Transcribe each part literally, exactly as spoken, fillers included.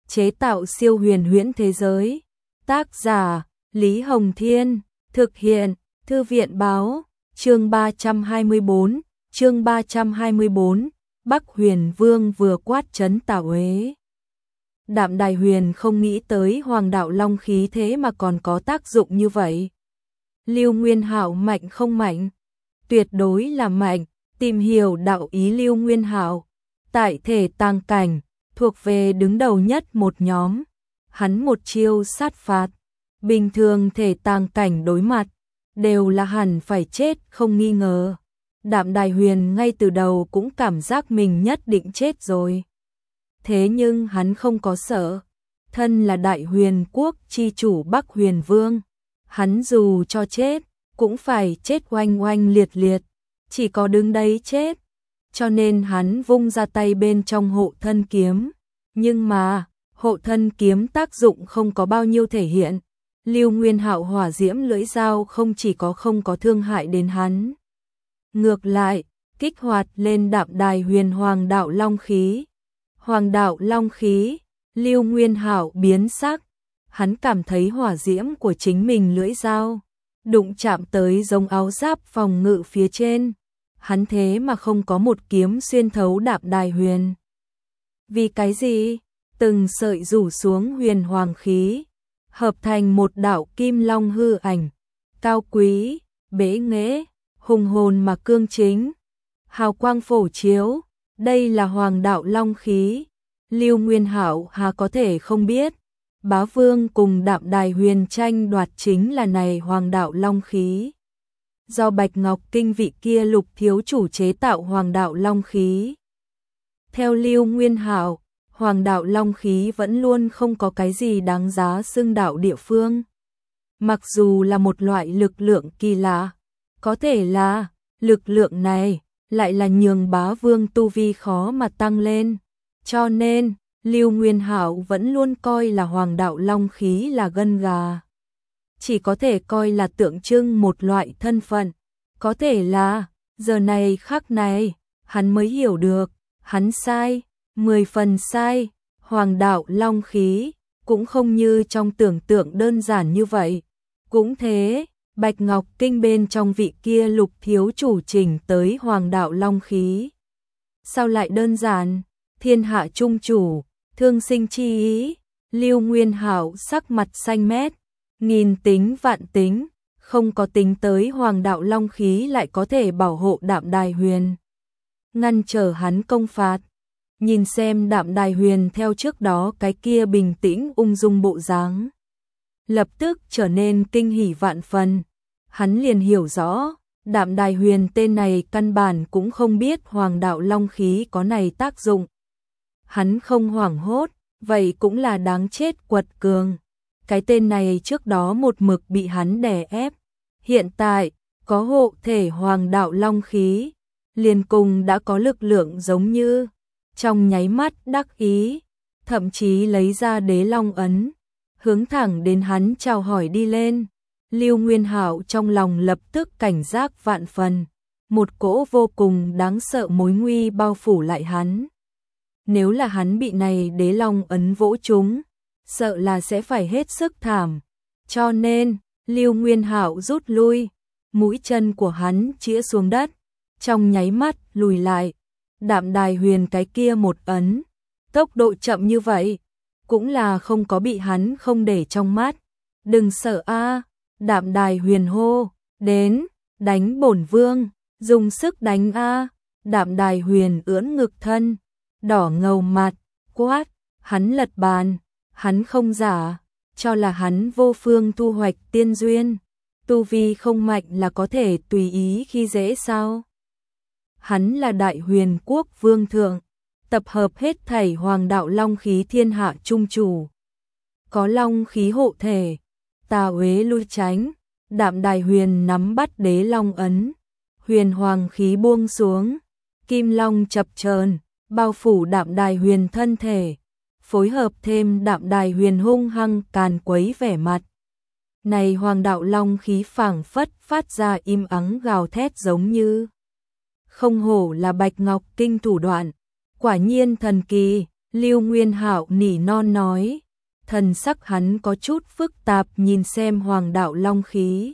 chế tạo siêu huyền huyễn thế giới. Tác giả Lý Hồng Thiên, thực hiện Thư viện Báo, chương ba trăm hai mươi bốn, chương ba trăm hai mươi bốn, Bắc Huyền Vương vừa quát trấn Tào Uế. Đạm Đài Huyền không nghĩ tới Hoàng đạo long khí thế mà còn có tác dụng như vậy. Lưu Nguyên Hạo mạnh không mạnh? Tuyệt đối là mạnh, tìm hiểu đạo ý Lưu Nguyên Hạo, tại thể tàng cảnh, thuộc về đứng đầu nhất một nhóm. Hắn một chiêu sát phạt, bình thường thể tàng cảnh đối mặt, đều là hẳn phải chết không nghi ngờ. Đạm Đài Huyền ngay từ đầu cũng cảm giác mình nhất định chết rồi. Thế nhưng hắn không có sợ, thân là Đại Huyền Quốc chi chủ Bắc Huyền Vương, hắn dù cho chết, cũng phải chết oanh oanh liệt liệt, chỉ có đứng đấy chết. Cho nên hắn vung ra tay bên trong hộ thân kiếm, nhưng mà hộ thân kiếm tác dụng không có bao nhiêu thể hiện. Lưu Nguyên Hạo hỏa diễm lưỡi dao không chỉ có không có thương hại đến hắn, ngược lại kích hoạt lên Đạm Đài Huyền Hoàng đạo long khí. Hoàng đạo long khí, Lưu Nguyên Hạo biến sắc, hắn cảm thấy hỏa diễm của chính mình lưỡi dao đụng chạm tới giống áo giáp phòng ngự phía trên, hắn thế mà không có một kiếm xuyên thấu Đạm Đài Huyền. Vì cái gì? Từng sợi rủ xuống huyền hoàng khí, hợp thành một đạo kim long hư ảnh, cao quý, bế nghệ, hùng hồn mà cương chính, hào quang phổ chiếu, đây là Hoàng đạo long khí. Lưu Nguyên Hạo hà có thể không biết, Bá Vương cùng Đạm Đài Huyền tranh đoạt chính là này Hoàng đạo long khí. Do Bạch Ngọc Kinh vị kia Lục thiếu chủ chế tạo Hoàng đạo long khí. Theo Lưu Nguyên Hạo, Hoàng đạo long khí vẫn luôn không có cái gì đáng giá xưng đạo địa phương. Mặc dù là một loại lực lượng kỳ lạ, có thể là lực lượng này lại là nhường Bá Vương tu vi khó mà tăng lên. Cho nên, Lưu Nguyên Hạo vẫn luôn coi là Hoàng đạo long khí là gân gà. Chỉ có thể coi là tượng trưng một loại thân phận. Có thể là, giờ này khắc này, hắn mới hiểu được, hắn sai, mười phần sai, Hoàng đạo long khí, cũng không như trong tưởng tượng đơn giản như vậy. Cũng thế, Bạch Ngọc Kinh bên trong vị kia Lục thiếu chủ chỉnh tới Hoàng đạo long khí. Sao lại đơn giản? Thiên hạ trung chủ, thương sinh chi ý. Lưu Nguyên Hạo sắc mặt xanh mét, nghìn tính vạn tính, không có tính tới Hoàng đạo long khí lại có thể bảo hộ Đạm Đài Huyền, ngăn trở hắn công phạt. Nhìn xem Đạm Đài Huyền theo trước đó cái kia bình tĩnh ung dung bộ dáng, lập tức trở nên kinh hỉ vạn phần. Hắn liền hiểu rõ, Đạm Đài Huyền tên này căn bản cũng không biết Hoàng đạo long khí có này tác dụng. Hắn không hoảng hốt, vậy cũng là đáng chết quật cường. Cái tên này trước đó một mực bị hắn đè ép, hiện tại có hộ thể Hoàng đạo long khí, liền cùng đã có lực lượng giống như, trong nháy mắt đắc ý, thậm chí lấy ra đế long ấn, hướng thẳng đến hắn chào hỏi đi lên. Lưu Nguyên Hạo trong lòng lập tức cảnh giác vạn phần, một cỗ vô cùng đáng sợ mối nguy bao phủ lại hắn. Nếu là hắn bị này đế long ấn vỗ trúng, sợ là sẽ phải hết sức thảm. Cho nên, Lưu Nguyên Hạo rút lui, mũi chân của hắn chĩa xuống đất, trong nháy mắt lùi lại. Đạm Đài Huyền cái kia một ấn, tốc độ chậm như vậy, cũng là không có bị hắn không để trong mắt. Đừng sợ a, Đạm Đài Huyền hô, đến, đánh bổn vương, dùng sức đánh a. Đạm Đài Huyền ưỡn ngực thân, đỏ ngầu mặt, quát, hắn lật bàn, hắn không giả, cho là hắn vô phương thu hoạch tiên duyên, tu vi không mạnh là có thể tùy ý khi dễ sao? Hắn là Đại Huyền Quốc vương thượng, tập hợp hết thảy Hoàng đạo long khí thiên hạ trung chủ. Có long khí hộ thể, Tào Uế lui tránh, Đạm Đài Huyền nắm bắt đế long ấn, huyền hoàng khí buông xuống, kim long chập chờn, bao phủ Đạm Đài Huyền thân thể, phối hợp thêm Đạm Đài Huyền hung hăng càn quấy vẻ mặt. Này Hoàng đạo long khí phảng phất phát ra im ắng gào thét giống như. Không hổ là Bạch Ngọc Kinh thủ đoạn, quả nhiên thần kỳ. Lưu Nguyên Hạo nỉ non nói, thần sắc hắn có chút phức tạp nhìn xem hoàng đạo long khí.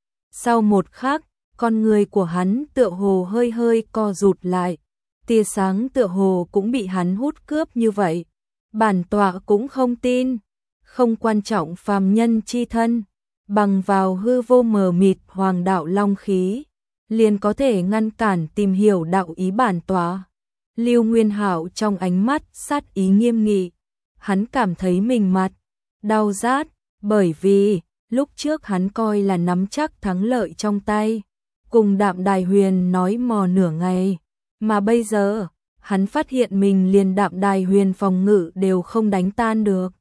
Sau một khắc, con người của hắn tựa hồ hơi hơi co rụt lại, tia sáng tựa hồ cũng bị hắn hút cướp như vậy. Bản tọa cũng không tin, không quan trọng phàm nhân chi thân, bằng vào hư vô mờ mịt hoàng đạo long khí, liền có thể ngăn cản tìm hiểu đạo ý bản tọa. Lưu Nguyên Hạo trong ánh mắt sát ý nghiêm nghị, hắn cảm thấy mình mặt đau rát, bởi vì lúc trước hắn coi là nắm chắc thắng lợi trong tay, cùng Đạm Đài Huyền nói mò nửa ngày, mà bây giờ hắn phát hiện mình liền Đạm Đài Huyền phòng ngự đều không đánh tan được.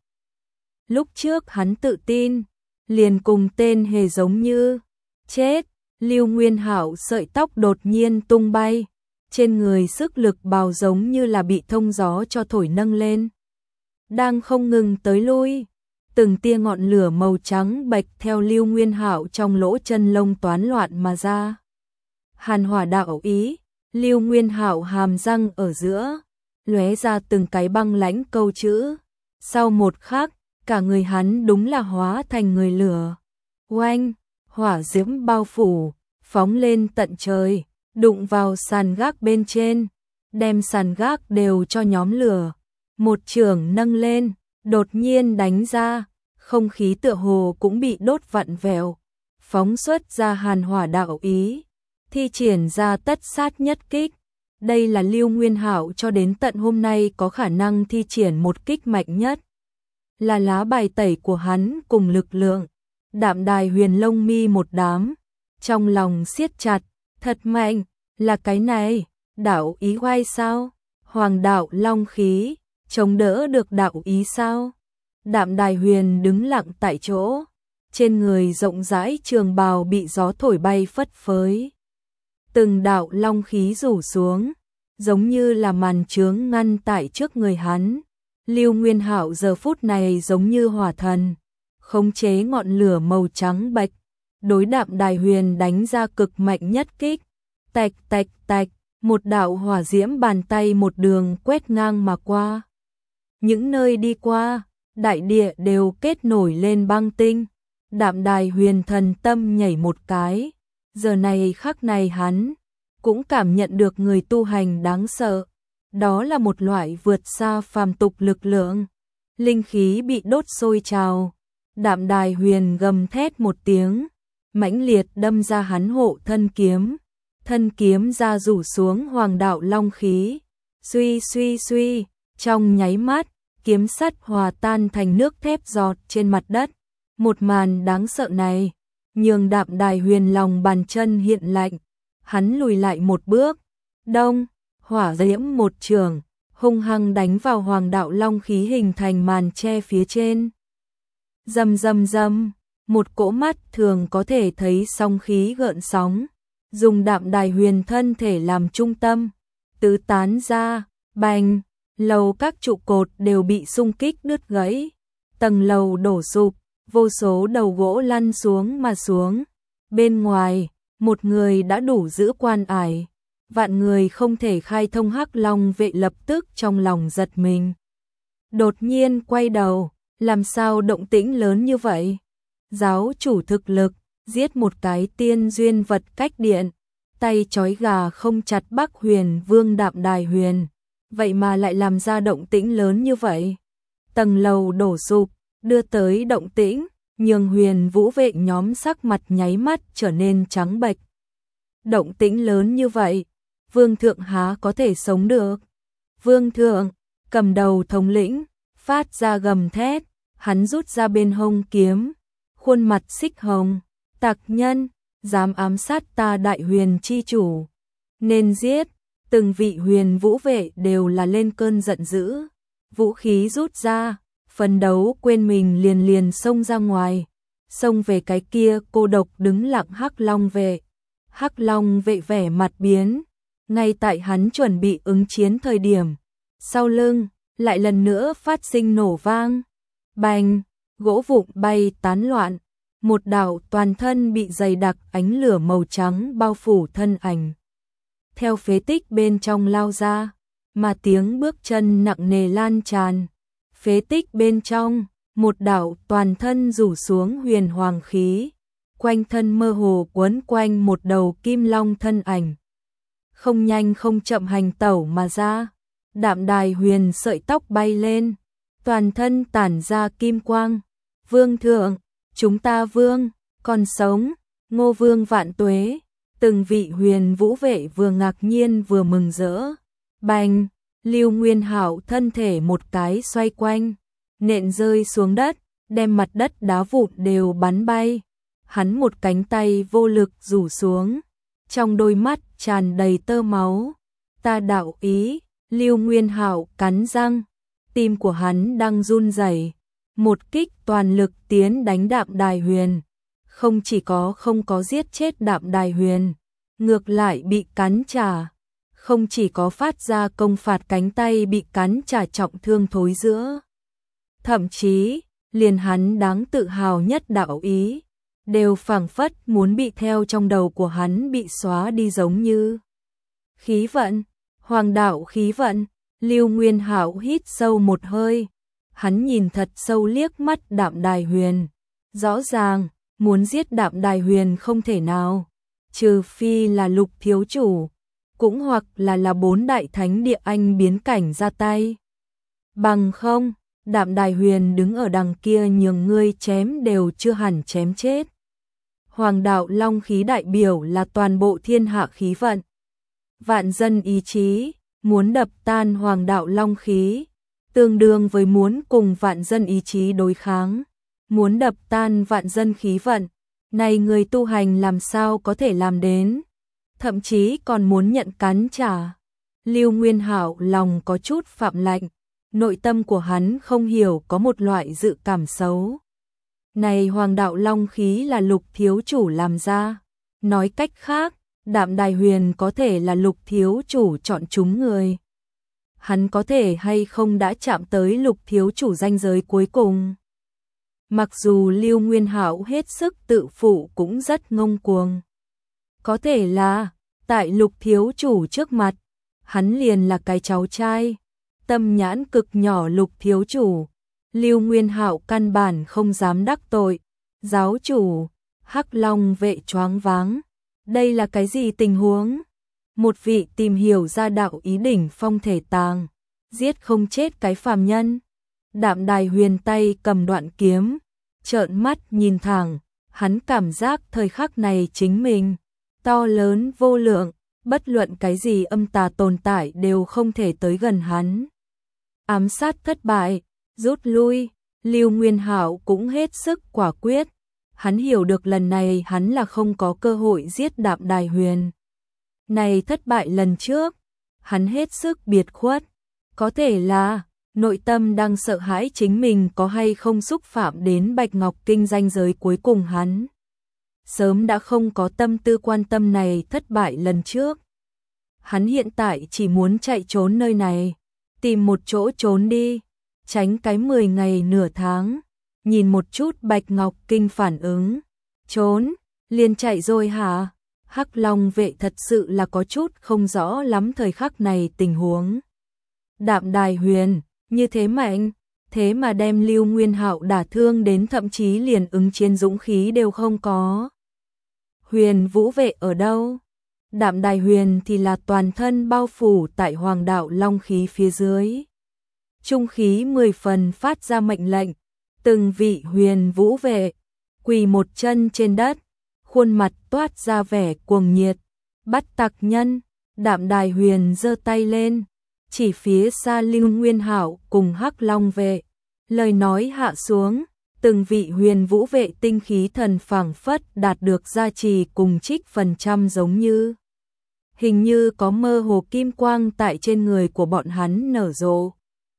Lúc trước hắn tự tin, liền cùng tên hề giống như chết. Lưu Nguyên Hạo sợi tóc đột nhiên tung bay, trên người sức lực bào giống như là bị thông gió cho thổi nâng lên, đang không ngừng tới lui. Từng tia ngọn lửa màu trắng bạch theo Lưu Nguyên Hạo trong lỗ chân lông toán loạn mà ra. Hàn hỏa đạo ý, Lưu Nguyên Hạo hàm răng ở giữa, lóe ra từng cái băng lãnh câu chữ. Sau một khắc, cả người hắn đúng là hóa thành người lửa. Oanh, hỏa diễm bao phủ, phóng lên tận trời, đụng vào sàn gác bên trên, đem sàn gác đều cho nhóm lửa. Một chưởng nâng lên, đột nhiên đánh ra, không khí tựa hồ cũng bị đốt vặn vẹo, phóng xuất ra hàn hỏa đạo ý, thi triển ra tất sát nhất kích. Đây là Lưu Nguyên Hạo cho đến tận hôm nay có khả năng thi triển một kích mạnh nhất, là lá bài tẩy của hắn cùng lực lượng. Đạm Đài Huyền lông mi một đám, trong lòng siết chặt, thật mạnh, là cái này, đạo ý oai sao? Hoàng đạo long khí, chống đỡ được đạo ý sao? Đạm Đài Huyền đứng lặng tại chỗ, trên người rộng rãi trường bào bị gió thổi bay phất phới. Từng đạo long khí rủ xuống, giống như là màn chướng ngăn tại trước người hắn. Lưu Nguyên Hạo giờ phút này giống như hỏa thần, khống chế ngọn lửa màu trắng bạch, đối Đạm Đài Huyền đánh ra cực mạnh nhất kích. Tạch tạch tạch, một đạo hỏa diễm bàn tay một đường quét ngang mà qua. Những nơi đi qua, đại địa đều kết nổi lên băng tinh. Đạm Đài Huyền thần tâm nhảy một cái, giờ này khắc này hắn cũng cảm nhận được người tu hành đáng sợ. Đó là một loại vượt xa phàm tục lực lượng. Linh khí bị đốt sôi trào. Đạm Đài Huyền gầm thét một tiếng, mãnh liệt đâm ra hắn hộ thân kiếm. Thân kiếm ra rủ xuống hoàng đạo long khí. Suy suy suy, trong nháy mắt, kiếm sắt hòa tan thành nước thép giọt trên mặt đất. Một màn đáng sợ này, nhường Đạm Đài Huyền lòng bàn chân hiện lạnh. Hắn lùi lại một bước. Đông, hỏa diễm một trường, hung hăng đánh vào hoàng đạo long khí hình thành màn che phía trên. Rầm rầm rầm, một cỗ mắt thường có thể thấy sóng khí gợn sóng, dùng Đạm Đài Huyền thân thể làm trung tâm, tứ tán ra, bành, lầu các trụ cột đều bị xung kích đứt gãy, tầng lầu đổ sụp, vô số đầu gỗ lăn xuống mà xuống. Bên ngoài, một người đã đủ giữ quan ải, vạn người không thể khai thông. Hắc Long vệ lập tức trong lòng giật mình. Đột nhiên quay đầu, làm sao động tĩnh lớn như vậy? Giáo chủ thực lực, giết một cái tiên duyên vật cách điện, tay trói gà không chặt Bắc Huyền Vương Đạm Đài Huyền, vậy mà lại làm ra động tĩnh lớn như vậy. Tầng lầu đổ sụp, đưa tới động tĩnh, nhường Huyền Vũ vệ nhóm sắc mặt nháy mắt trở nên trắng bệch. Động tĩnh lớn như vậy, Vương thượng há có thể sống được? Vương thượng, cầm đầu thống lĩnh, phát ra gầm thét, hắn rút ra bên hông kiếm, khuôn mặt xích hồng, tặc nhân, dám ám sát ta Đại Huyền chi chủ, nên giết. Từng vị Huyền Vũ vệ đều là lên cơn giận dữ, vũ khí rút ra, phấn đấu quên mình liền liền xông ra ngoài, xông về cái kia cô độc đứng lặng Hắc Long vệ. Hắc Long vệ vẻ mặt biến, ngay tại hắn chuẩn bị ứng chiến thời điểm, sau lưng lại lần nữa phát sinh nổ vang, bành, gỗ vụn bay tán loạn, một đạo toàn thân bị dày đặc ánh lửa màu trắng bao phủ thân ảnh, theo phế tích bên trong lao ra. mà tiếng bước chân nặng nề lan tràn. Phế tích bên trong, một đạo toàn thân rủ xuống huyền hoàng khí, quanh thân mơ hồ quấn quanh một đầu kim long thân ảnh. Không nhanh không chậm hành tẩu mà ra, Đạm Đài Huyền sợi tóc bay lên, toàn thân tản ra kim quang. Vương thượng, chúng ta vương, còn sống, Ngô Vương vạn tuế. Từng vị huyền vũ vệ vừa ngạc nhiên vừa mừng rỡ. Bành, Lưu Nguyên Hạo thân thể một cái xoay quanh, nện rơi xuống đất, đem mặt đất đá vụn đều bắn bay. Hắn một cánh tay vô lực rủ xuống, trong đôi mắt tràn đầy tơ máu. Ta đạo ý, Lưu Nguyên Hạo cắn răng, tim của hắn đang run rẩy, một kích toàn lực tiến đánh Đạm Đài Huyền. Không chỉ có không có giết chết Đạm Đài Huyền, ngược lại bị cắn trả. Không chỉ có phát ra công phạt cánh tay bị cắn trả trọng thương thối giữa. Thậm chí, liền hắn đáng tự hào nhất đạo ý, đều phảng phất muốn bị theo trong đầu của hắn bị xóa đi giống như. Khí vận, hoàng đạo khí vận, Lưu Nguyên Hạo hít sâu một hơi. Hắn nhìn thật sâu liếc mắt Đạm Đài Huyền. Rõ ràng, muốn giết Đạm Đài Huyền không thể nào, trừ phi là Lục thiếu chủ, cũng hoặc là là bốn đại thánh địa anh biến cảnh ra tay. Bằng không, Đạm Đài Huyền đứng ở đằng kia nhường ngươi chém đều chưa hẳn chém chết. Hoàng đạo long khí đại biểu là toàn bộ thiên hạ khí vận. Vạn dân ý chí, muốn đập tan hoàng đạo long khí, tương đương với muốn cùng vạn dân ý chí đối kháng. Muốn đập tan vạn dân khí vận, này người tu hành làm sao có thể làm đến, thậm chí còn muốn nhận cắn trả. Lưu Nguyên Hạo lòng có chút phạm lạnh, nội tâm của hắn không hiểu có một loại dự cảm xấu. Này hoàng đạo long khí là Lục thiếu chủ làm ra, nói cách khác, Đạm Đài Huyền có thể là Lục thiếu chủ chọn chúng người. Hắn có thể hay không đã chạm tới Lục thiếu chủ ranh giới cuối cùng. Mặc dù Lưu Nguyên Hạo hết sức tự phụ cũng rất ngông cuồng. Có thể là, tại Lục thiếu chủ trước mặt, hắn liền là cái cháu trai, tâm nhãn cực nhỏ Lục thiếu chủ. Lưu Nguyên Hạo căn bản không dám đắc tội. Giáo chủ, Hắc Long vệ choáng váng. Đây là cái gì tình huống? Một vị tìm hiểu ra đạo ý đỉnh phong thể tàng, giết không chết cái phàm nhân. Đạm Đài Huyền tay cầm đoạn kiếm, trợn mắt nhìn thẳng, hắn cảm giác thời khắc này chính mình to lớn vô lượng, bất luận cái gì âm tà tồn tại đều không thể tới gần hắn. Ám sát thất bại, rút lui, Lưu Nguyên Hạo cũng hết sức quả quyết. Hắn hiểu được lần này hắn là không có cơ hội giết Đạm Đài Huyền. Này thất bại lần trước, hắn hết sức biệt khuất, có thể là nội tâm đang sợ hãi chính mình có hay không xúc phạm đến Bạch Ngọc Kinh ranh giới cuối cùng hắn. Sớm đã không có tâm tư quan tâm này thất bại lần trước. Hắn hiện tại chỉ muốn chạy trốn nơi này, tìm một chỗ trốn đi, tránh cái mười ngày nửa tháng, nhìn một chút Bạch Ngọc Kinh phản ứng. Trốn, liền chạy rồi hả? Hắc Long vệ thật sự là có chút không rõ lắm thời khắc này tình huống. Đạm Đài Huyền, như thế mạnh, thế mà đem Lưu Nguyên Hạo đả thương đến thậm chí liền ứng chiến dũng khí đều không có. Huyền vũ vệ ở đâu? Đạm Đài Huyền thì là toàn thân bao phủ tại hoàng đạo long khí phía dưới. Trung khí mười phần phát ra mệnh lệnh, từng vị huyền vũ vệ quỳ một chân trên đất, khuôn mặt toát ra vẻ cuồng nhiệt. Bắt tặc nhân, Đạm Đài Huyền giơ tay lên, chỉ phía xa Lưu Nguyên Hạo cùng Hắc Long vệ, lời nói hạ xuống, từng vị huyền vũ vệ tinh khí thần phảng phất đạt được gia trì cùng trích phần trăm giống như. Hình như có mơ hồ kim quang tại trên người của bọn hắn nở rộ.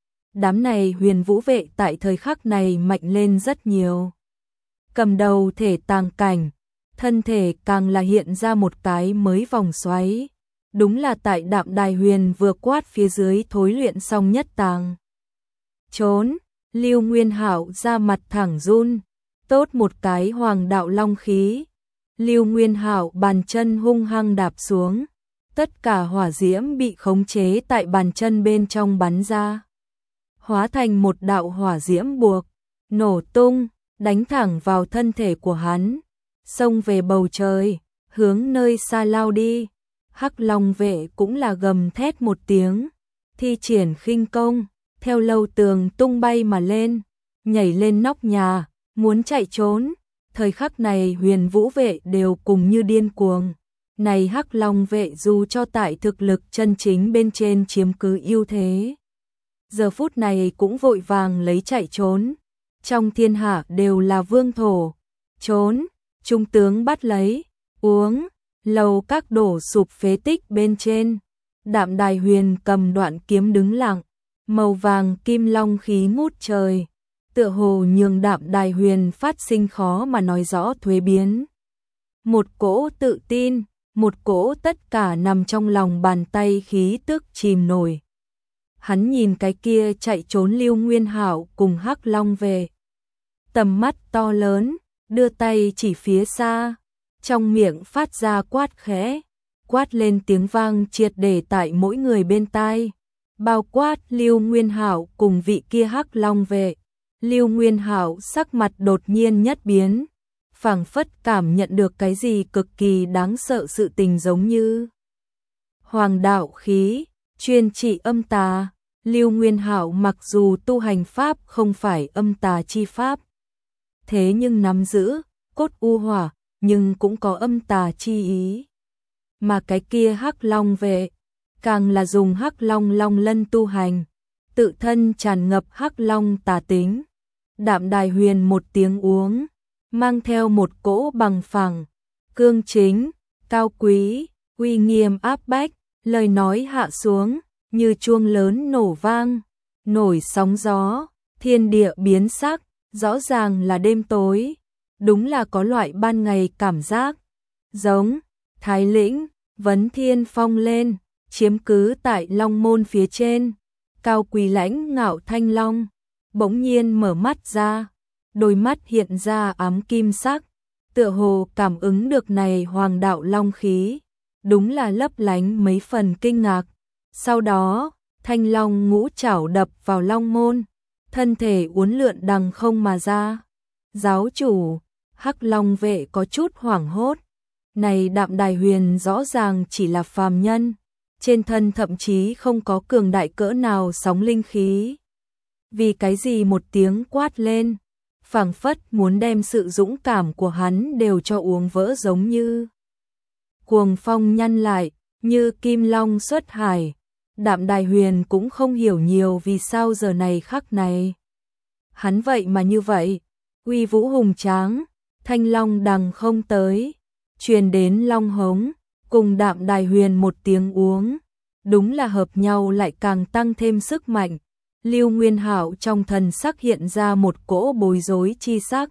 Đám này huyền vũ vệ tại thời khắc này mạnh lên rất nhiều. Cầm đầu thể tàng cảnh, thân thể càng là hiện ra một cái mới vòng xoáy. Đúng là tại Đạm Đài Huyền vừa quát phía dưới thối luyện xong nhất tàng. Trốn, Lưu Nguyên Hạo ra mặt thẳng run, tốt một cái hoàng đạo long khí. Lưu Nguyên Hạo bàn chân hung hăng đạp xuống, tất cả hỏa diễm bị khống chế tại bàn chân bên trong bắn ra, hóa thành một đạo hỏa diễm buộc, nổ tung, đánh thẳng vào thân thể của hắn, xông về bầu trời, hướng nơi xa lao đi. Hắc Long vệ cũng là gầm thét một tiếng, thi triển khinh công, theo lầu tường tung bay mà lên, nhảy lên nóc nhà, muốn chạy trốn. Thời khắc này Huyền Vũ vệ đều cùng như điên cuồng. Này Hắc Long vệ dù cho tại thực lực chân chính bên trên chiếm cứ ưu thế, giờ phút này cũng vội vàng lấy chạy trốn. Trong thiên hạ đều là vương thổ, trốn, trung tướng bắt lấy, uống, lầu các đổ sụp phế tích bên trên. Đạm Đài Huyền cầm đoạn kiếm đứng lặng, màu vàng kim long khí ngút trời, tựa hồ nhường Đạm Đài Huyền phát sinh khó mà nói rõ thuế biến. Một cỗ tự tin, một cỗ tất cả nằm trong lòng bàn tay khí tức chìm nổi. Hắn nhìn cái kia chạy trốn Lưu Nguyên Hạo cùng Hắc Long về, tầm mắt to lớn, đưa tay chỉ phía xa, trong miệng phát ra quát khẽ, quát lên tiếng vang triệt để tại mỗi người bên tai, bao quát Lưu Nguyên Hạo cùng vị kia Hắc Long vệ. Lưu Nguyên Hạo sắc mặt đột nhiên nhất biến, phảng phất cảm nhận được cái gì cực kỳ đáng sợ sự tình giống như hoàng đạo khí, chuyên trị âm tà. Lưu Nguyên Hạo mặc dù tu hành pháp không phải âm tà chi pháp, thế nhưng nắm giữ cốt u hỏa, nhưng cũng có âm tà chi ý. Mà cái kia Hắc Long vệ, càng là dùng Hắc Long Long lân tu hành, tự thân tràn ngập Hắc Long tà tính. Đạm Đài Huyền một tiếng uống, mang theo một cỗ bằng phẳng, cương chính, cao quý, uy nghiêm áp bách, lời nói hạ xuống, như chuông lớn nổ vang, nổi sóng gió, thiên địa biến sắc, rõ ràng là đêm tối, đúng là có loại ban ngày cảm giác. Giống, Thái Lĩnh, vấn thiên phong lên, chiếm cứ tại Long Môn phía trên, cao quý lãnh ngạo thanh long, bỗng nhiên mở mắt ra, đôi mắt hiện ra ám kim sắc, tựa hồ cảm ứng được này hoàng đạo long khí, đúng là lấp lánh mấy phần kinh ngạc. Sau đó, thanh long ngũ chảo đập vào Long Môn, thân thể uốn lượn đằng không mà ra. Giáo chủ, Hắc Long vệ có chút hoảng hốt. Này Đạm Đài Huyền rõ ràng chỉ là phàm nhân, trên thân thậm chí không có cường đại cỡ nào sóng linh khí. Vì cái gì một tiếng quát lên, phảng phất muốn đem sự dũng cảm của hắn đều cho uống vỡ giống như. Cuồng phong nhăn lại, như kim long xuất hải. Đạm Đài Huyền cũng không hiểu nhiều vì sao giờ này khắc này. Hắn vậy mà như vậy, uy vũ hùng tráng, thanh long đằng không tới, truyền đến long hống, cùng Đạm Đài Huyền một tiếng uống, đúng là hợp nhau lại càng tăng thêm sức mạnh. Lưu Nguyên Hạo trong thần sắc hiện ra một cỗ bối rối chi sắc.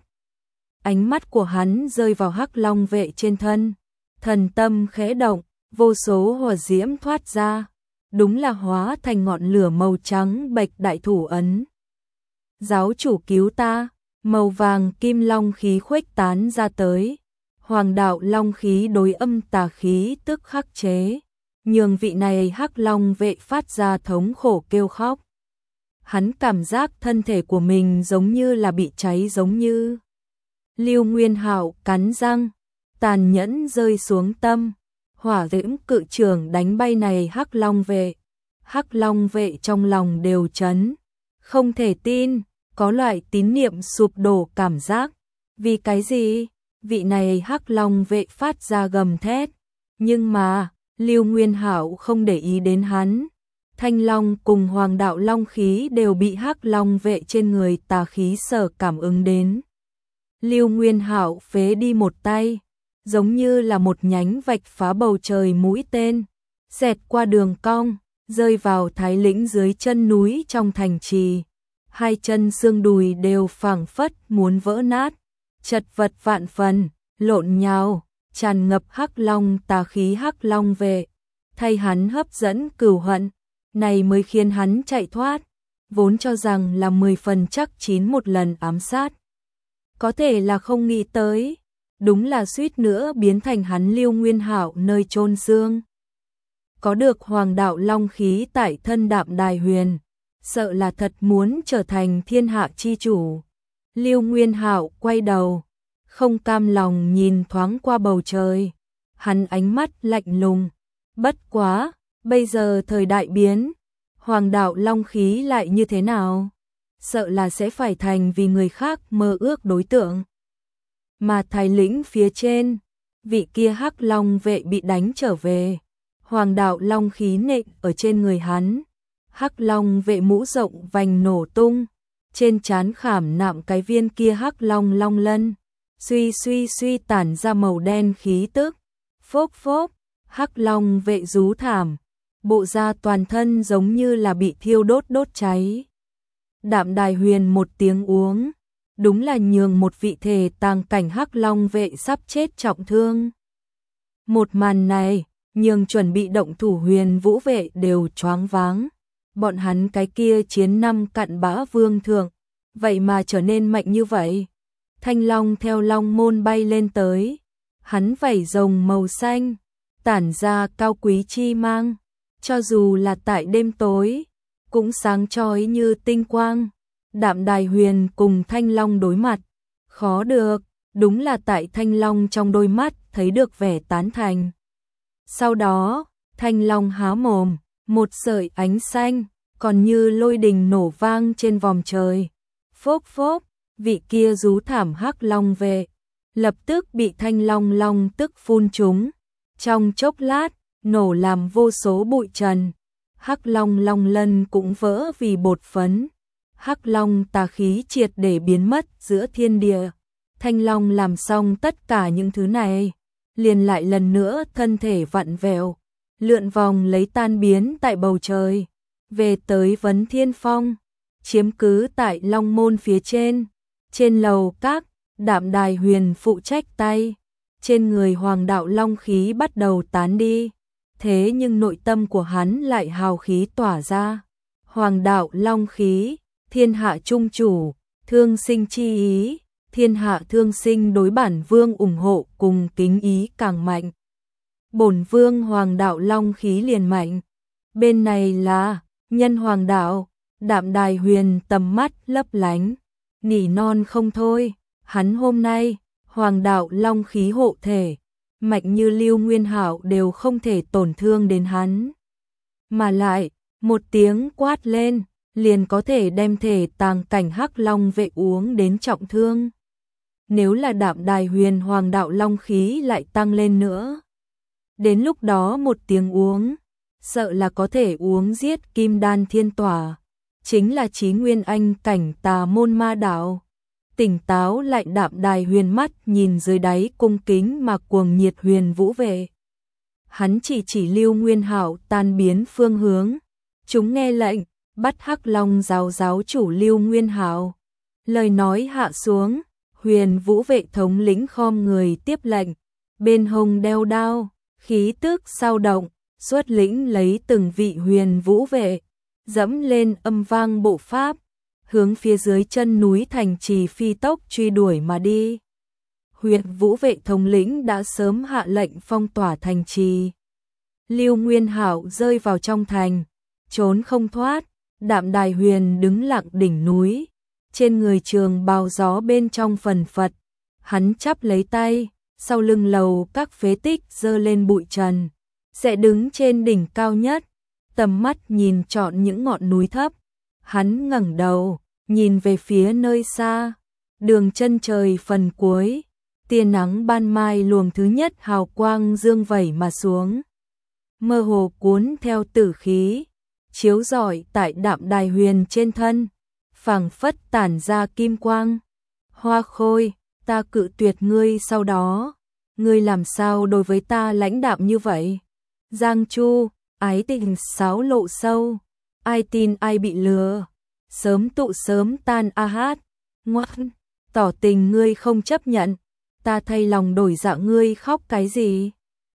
Ánh mắt của hắn rơi vào Hắc Long vệ trên thân, thần tâm khẽ động, vô số hỏa diễm thoát ra, đúng là hóa thành ngọn lửa màu trắng bạch đại thủ ấn. Giáo chủ cứu ta, màu vàng kim long khí khuếch tán ra tới, hoàng đạo long khí đối âm tà khí tức khắc chế, nhường vị này Hắc Long vệ phát ra thống khổ kêu khóc. Hắn cảm giác thân thể của mình giống như là bị cháy giống như. Lưu Nguyên Hạo cắn răng, tàn nhẫn rơi xuống tâm, hỏa diễm cự trường đánh bay này Hắc Long vệ. Hắc Long vệ trong lòng đều chấn, không thể tin, có loại tín niệm sụp đổ cảm giác. Vì cái gì? Vị này Hắc Long vệ phát ra gầm thét, nhưng mà Lưu Nguyên Hạo không để ý đến hắn. Thanh long cùng hoàng đạo long khí đều bị Hắc Long vệ trên người tà khí sở cảm ứng đến. Lưu Nguyên Hạo phế đi một tay, giống như là một nhánh vạch phá bầu trời mũi tên, xẹt qua đường cong, rơi vào Thái Lĩnh dưới chân núi trong thành trì. Hai chân xương đùi đều phảng phất muốn vỡ nát, chật vật vạn phần, lộn nhào, tràn ngập Hắc Long tà khí. Hắc Long vệ thay hắn hấp dẫn cửu hận, này mới khiến hắn chạy thoát, vốn cho rằng là mười phần chắc chín một lần ám sát. Có thể là không nghĩ tới, đúng là suýt nữa biến thành hắn Lưu Nguyên Hạo nơi chôn xương. có được hoàng đạo long khí tại thân Đạm Đài Huyền, sợ là thật muốn trở thành thiên hạ chi chủ. Lưu Nguyên Hạo quay đầu, không cam lòng nhìn thoáng qua bầu trời, hắn ánh mắt lạnh lùng, bất quá, bây giờ thời đại biến, hoàng đạo long khí lại như thế nào? Sợ là sẽ phải thành vì người khác mơ ước đối tượng. Mà Thái lĩnh phía trên, vị kia Hắc Long vệ bị đánh trở về, hoàng đạo long khí nện ở trên người hắn. Hắc Long vệ mũ rộng vành nổ tung, trên trán khảm nạm cái viên kia Hắc Long long lân, suy suy suy tản ra màu đen khí tức. Phốc phốc, Hắc Long vệ rú thảm, bộ da toàn thân giống như là bị thiêu đốt đốt cháy. Đạm Đài Huyền một tiếng uống, đúng là nhường một vị thể tàng cảnh Hắc Long vệ sắp chết trọng thương. Một màn này, nhường chuẩn bị động thủ Huyền Vũ vệ đều choáng váng. Bọn hắn cái kia chiến năm cặn bã vương thượng, vậy mà trở nên mạnh như vậy. Thanh long theo long môn bay lên tới, hắn vảy rồng màu xanh, tản ra cao quý chi mang, cho dù là tại đêm tối, cũng sáng chói như tinh quang. Đạm Đài Huyền cùng Thanh Long đối mặt, khó được, đúng là tại Thanh Long trong đôi mắt thấy được vẻ tán thành. Sau đó, Thanh Long há mồm, một sợi ánh xanh, còn như lôi đình nổ vang trên vòm trời. Phốc phốc, vị kia rú thảm Hắc Long về, lập tức bị Thanh Long long tức phun trúng. Trong chốc lát, nổ làm vô số bụi trần. Hắc Long long lân cũng vỡ vì bột phấn. Hắc Long tà khí triệt để biến mất giữa thiên địa. Thanh Long làm xong tất cả những thứ này, liền lại lần nữa thân thể vặn vẹo, lượn vòng lấy tan biến tại bầu trời, về tới Vấn Thiên Phong, chiếm cứ tại Long Môn phía trên. Trên lầu các, Đạm Đài Huyền phụ trách tay, trên người hoàng đạo long khí bắt đầu tán đi, thế nhưng nội tâm của hắn lại hào khí tỏa ra. Hoàng đạo long khí, thiên hạ trung chủ, thương sinh chi ý, thiên hạ thương sinh đối bản vương ủng hộ cùng kính ý càng mạnh. Bổn vương hoàng đạo long khí liền mạnh. Bên này là nhân hoàng đạo. Đạm Đài Huyền tầm mắt lấp lánh, nỉ non không thôi. Hắn hôm nay hoàng đạo long khí hộ thể, mạnh như Lưu Nguyên Hạo đều không thể tổn thương đến hắn. Mà lại, một tiếng quát lên, liền có thể đem thể tàng cảnh Hắc Long vệ uống đến trọng thương. Nếu là Đạm Đài Huyền hoàng đạo long khí lại tăng lên nữa, đến lúc đó một tiếng uống, sợ là có thể uống giết Kim Đan Thiên Tỏa, chính là Chí Nguyên Anh cảnh Tà Môn Ma Đạo. Tỉnh táo lại, Đạm Đài Huyền mắt nhìn dưới đáy cung kính mà cuồng nhiệt Huyền Vũ vệ. Hắn chỉ chỉ Lưu Nguyên Hạo tan biến phương hướng. Chúng nghe lệnh, bắt Hắc Long giáo giáo chủ Lưu Nguyên Hạo. Lời nói hạ xuống, Huyền Vũ vệ thống lĩnh khom người tiếp lệnh, bên hông đeo đao, khí tức sao động, xuất lĩnh lấy từng vị Huyền Vũ vệ, dẫm lên âm vang bộ pháp, hướng phía dưới chân núi thành trì phi tốc truy đuổi mà đi. Huyền Vũ vệ thống lĩnh đã sớm hạ lệnh phong tỏa thành trì. Lưu Nguyên Hạo rơi vào trong thành, trốn không thoát. Đạm Đài Huyền đứng lặng đỉnh núi, trên người trường bào gió bên trong phần phật, hắn chắp lấy tay, sau lưng lầu các phế tích dơ lên bụi trần, sẽ đứng trên đỉnh cao nhất, tầm mắt nhìn trọn những ngọn núi thấp. Hắn ngẩng đầu, nhìn về phía nơi xa, đường chân trời phần cuối, tia nắng ban mai luồng thứ nhất hào quang dương vẩy mà xuống, mơ hồ cuốn theo tử khí, chiếu rọi tại Đạm Đài Huyền trên thân, phảng phất tản ra kim quang. Hoa Khôi, ta cự tuyệt ngươi, sau đó, ngươi làm sao đối với ta lãnh đạm như vậy? Giang Chu, ái tình sáo lộ sâu, ai tin ai bị lừa, sớm tụ sớm tan a hát, ngoan, tỏ tình ngươi không chấp nhận, ta thay lòng đổi dạ, ngươi khóc cái gì?